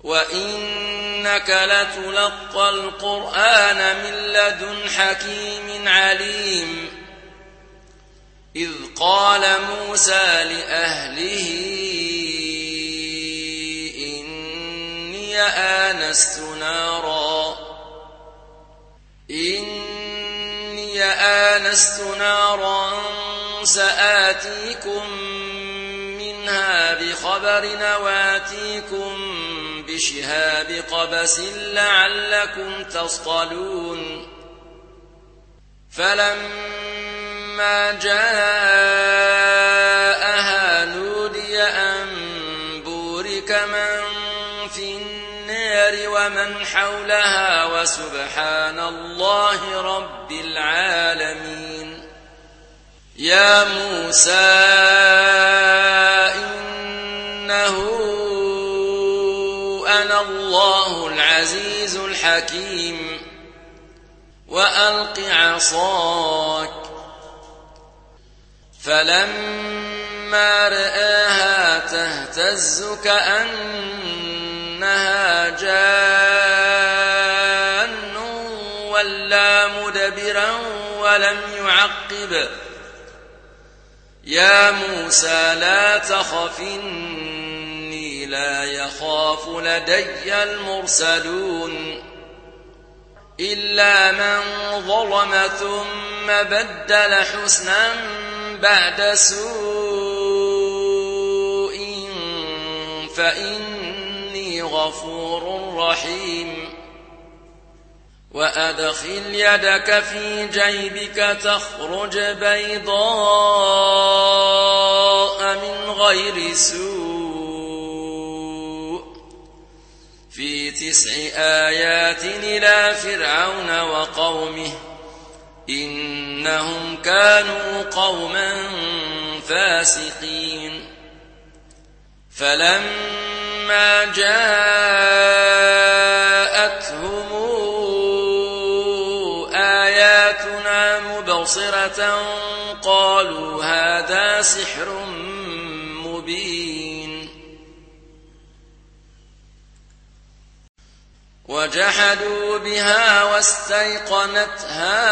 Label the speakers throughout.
Speaker 1: وإنك لتلقى القرآن من لدن حكيم عليم إذ قال موسى لأهله إني آنست نارا سآتيكم منها بخبر وآتيكم بشهاب قبس لعلكم تصطلون فلما جاءها نودي أن بورك من في النار ومن حولها وسبحان الله رب العالمين يا موسى إنه أنا الله العزيز الحكيم وألق عصاك فلما رآها تهتز كأنها جان ولا مدبرا ولم يعقب يا موسى لا تخف إني لا يخاف لدي المرسلون إلا من ظلم ثم بدل حسنا بعد سوء فإني غفور رحيم وأدخل يدك في جيبك تخرج بيضاء من غير سوء في 9 آيات إلى فرعون وقومه إنهم كانوا قوما فاسقين فلما جاءتهم آياتنا مبصرة قالوا هذا سحر مبين وجحدوا بها واستيقنتها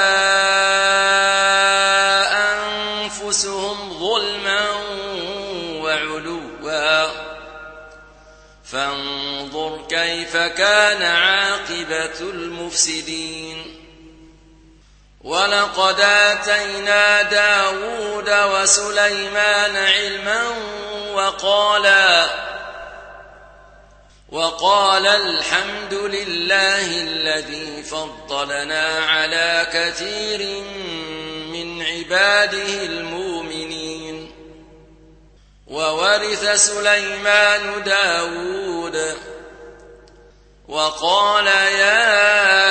Speaker 1: أنفسهم ظلما وعلوا فانظر كيف كان عاقبة المفسدين ولقد آتينا داود وسليمان علما وقال الحمد لله الذي فضلنا على كثير من عباده المؤمنين وورث سليمان داود وقال يا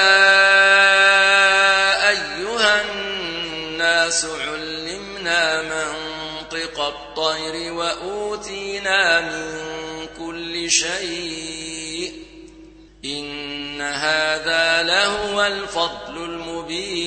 Speaker 1: أيها الناس علمنا منطق الطير وأوتينا من كل شيء إن هذا لهو الفضل المبين